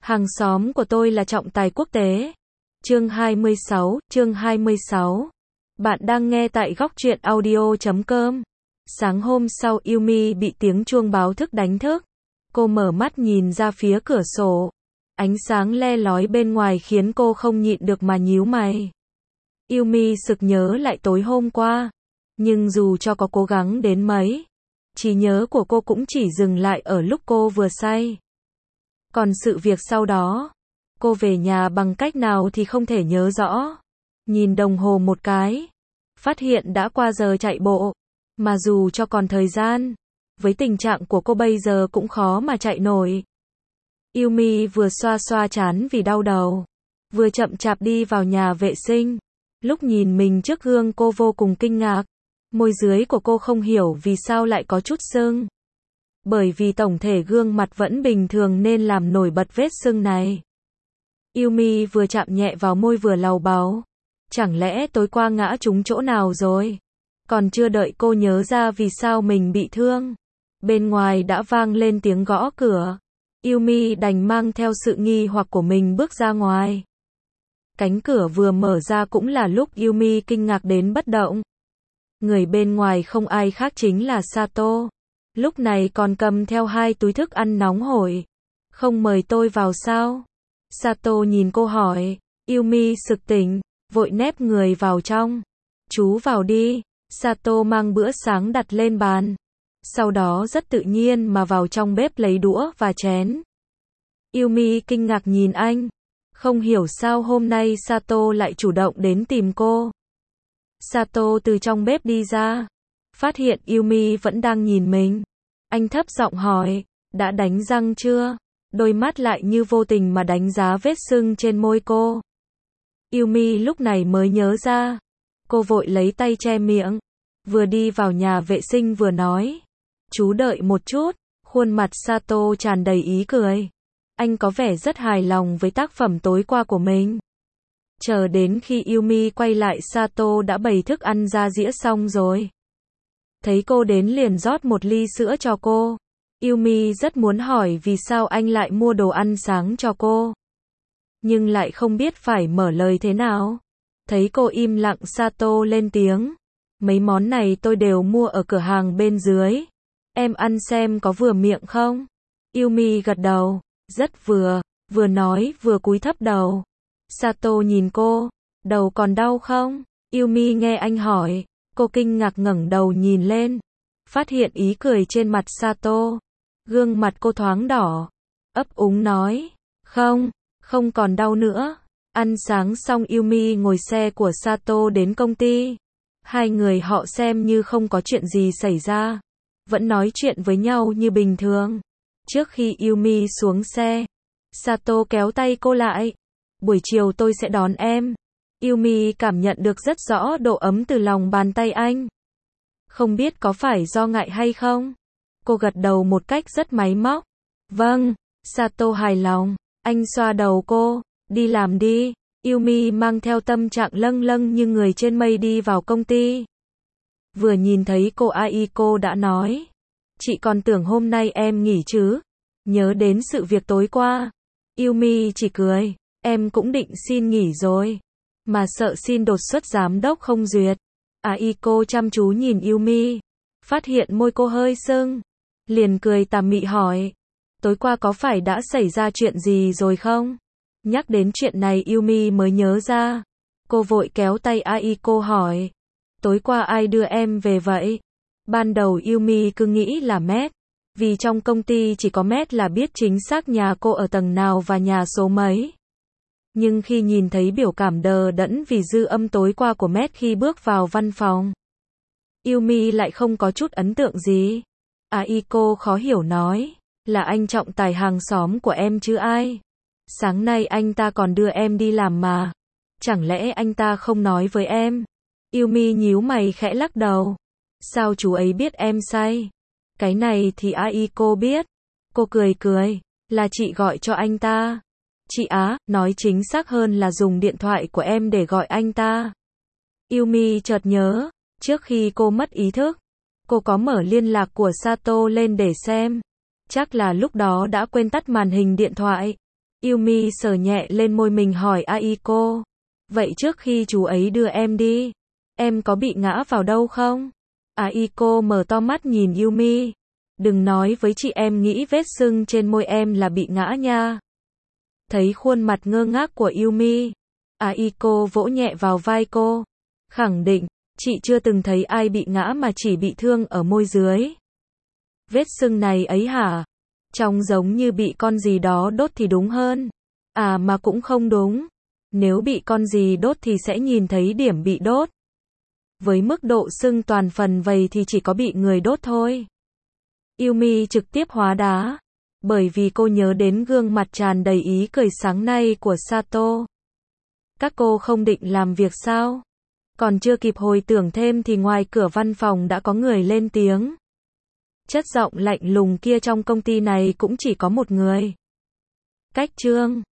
Hàng xóm của tôi là trọng tài quốc tế. Chương 26. Bạn đang nghe tại góc truyện audio.com. Sáng hôm sau Yumi bị tiếng chuông báo thức đánh thức. Cô mở mắt nhìn ra phía cửa sổ. Ánh sáng le lói bên ngoài khiến cô không nhịn được mà nhíu mày. Yumi sực nhớ lại tối hôm qua. Nhưng dù cho có cố gắng đến mấy, trí nhớ của cô cũng chỉ dừng lại ở lúc cô vừa say. Còn sự việc sau đó, cô về nhà bằng cách nào thì không thể nhớ rõ. Nhìn đồng hồ một cái, phát hiện đã qua giờ chạy bộ. Mà dù cho còn thời gian, với tình trạng của cô bây giờ cũng khó mà chạy nổi. Yumi vừa xoa xoa trán vì đau đầu, vừa chậm chạp đi vào nhà vệ sinh. Lúc nhìn mình trước gương cô vô cùng kinh ngạc. Môi dưới của cô không hiểu vì sao lại có chút sưng. Bởi vì tổng thể gương mặt vẫn bình thường nên làm nổi bật vết sưng này. Yumi vừa chạm nhẹ vào môi vừa lầu bầu. Chẳng lẽ tối qua ngã trúng chỗ nào rồi? Còn chưa đợi cô nhớ ra vì sao mình bị thương, bên ngoài đã vang lên tiếng gõ cửa. Yumi đành mang theo sự nghi hoặc của mình bước ra ngoài. Cánh cửa vừa mở ra cũng là lúc Yumi kinh ngạc đến bất động. Người bên ngoài không ai khác chính là Sato. Lúc này còn cầm theo 2 túi thức ăn nóng hổi. Không mời tôi vào sao? Sato nhìn cô hỏi. Yumi sực tỉnh, vội nép người vào trong. Chú vào đi. Sato mang bữa sáng đặt lên bàn. Sau đó rất tự nhiên mà vào trong bếp lấy đũa và chén. Yumi kinh ngạc nhìn anh. Không hiểu sao hôm nay Sato lại chủ động đến tìm cô. Sato từ trong bếp đi ra, phát hiện Yumi vẫn đang nhìn mình. Anh thấp giọng hỏi, đã đánh răng chưa? Đôi mắt lại như vô tình mà đánh giá vết sưng trên môi cô. Yumi lúc này mới nhớ ra. Cô vội lấy tay che miệng, vừa đi vào nhà vệ sinh vừa nói. Chú đợi một chút. Khuôn mặt Sato tràn đầy ý cười. Anh có vẻ rất hài lòng với tác phẩm tối qua của mình. Chờ đến khi Yumi quay lại Sato đã bày thức ăn ra dĩa xong rồi. Thấy cô đến liền rót một ly sữa cho cô. Yumi rất muốn hỏi vì sao anh lại mua đồ ăn sáng cho cô. Nhưng lại không biết phải mở lời thế nào. Thấy cô im lặng Sato lên tiếng. Mấy món này tôi đều mua ở cửa hàng bên dưới. Em ăn xem có vừa miệng không? Yumi gật đầu. Rất vừa nói vừa cúi thấp đầu. Sato nhìn cô, đầu còn đau không? Yumi nghe anh hỏi, cô kinh ngạc ngẩng đầu nhìn lên, phát hiện ý cười trên mặt Sato. Gương mặt cô thoáng đỏ, ấp úng nói, không còn đau nữa. Ăn sáng xong Yumi ngồi xe của Sato đến công ty. Hai người họ xem như không có chuyện gì xảy ra, vẫn nói chuyện với nhau như bình thường. Trước khi Yumi xuống xe, Sato kéo tay cô lại. Buổi chiều tôi sẽ đón em. Yumi cảm nhận được rất rõ độ ấm từ lòng bàn tay anh. Không biết có phải do ngại hay không? Cô gật đầu một cách rất máy móc. Vâng, Sato hài lòng. Anh xoa đầu cô. Đi làm đi. Yumi mang theo tâm trạng lâng lâng như người trên mây đi vào công ty. Vừa nhìn thấy cô Aiko đã nói. Chị còn tưởng hôm nay em nghỉ chứ. Nhớ đến sự việc tối qua. Yumi chỉ cười. Em cũng định xin nghỉ rồi. Mà sợ xin đột xuất giám đốc không duyệt. Aiko chăm chú nhìn Yumi. Phát hiện môi cô hơi sưng. Liền cười tà mị hỏi. Tối qua có phải đã xảy ra chuyện gì rồi không? Nhắc đến chuyện này Yumi mới nhớ ra. Cô vội kéo tay Aiko hỏi. Tối qua ai đưa em về vậy? Ban đầu Yumi cứ nghĩ là Matt. Vì trong công ty chỉ có Matt là biết chính xác nhà cô ở tầng nào và nhà số mấy. Nhưng khi nhìn thấy biểu cảm đờ đẫn vì dư âm tối qua của Matt khi bước vào văn phòng, Yumi lại không có chút ấn tượng gì. Aiko khó hiểu nói, là anh trọng tài hàng xóm của em chứ ai. Sáng nay anh ta còn đưa em đi làm mà. Chẳng lẽ anh ta không nói với em? Yumi nhíu mày khẽ lắc đầu. Sao chú ấy biết em say? Cái này thì Aiko biết. Cô cười, là chị gọi cho anh ta. Chị Á, nói chính xác hơn là dùng điện thoại của em để gọi anh ta. Yumi chợt nhớ, trước khi cô mất ý thức, cô có mở liên lạc của Sato lên để xem. Chắc là lúc đó đã quên tắt màn hình điện thoại. Yumi sờ nhẹ lên môi mình hỏi Aiko. Vậy trước khi chú ấy đưa em đi, em có bị ngã vào đâu không? Aiko mở to mắt nhìn Yumi. Đừng nói với chị em nghĩ vết sưng trên môi em là bị ngã nha. Thấy khuôn mặt ngơ ngác của Yumi, Aiko vỗ nhẹ vào vai cô. Khẳng định, chị chưa từng thấy ai bị ngã mà chỉ bị thương ở môi dưới. Vết sưng này ấy hả? Trông giống như bị con gì đó đốt thì đúng hơn. À mà cũng không đúng. Nếu bị con gì đốt thì sẽ nhìn thấy điểm bị đốt. Với mức độ sưng toàn phần vậy thì chỉ có bị người đốt thôi. Yumi trực tiếp hóa đá. Bởi vì cô nhớ đến gương mặt tràn đầy ý cười sáng nay của Sato. Các cô không định làm việc sao? Còn chưa kịp hồi tưởng thêm thì ngoài cửa văn phòng đã có người lên tiếng. Chất giọng lạnh lùng kia trong công ty này cũng chỉ có một người. Cách Trương.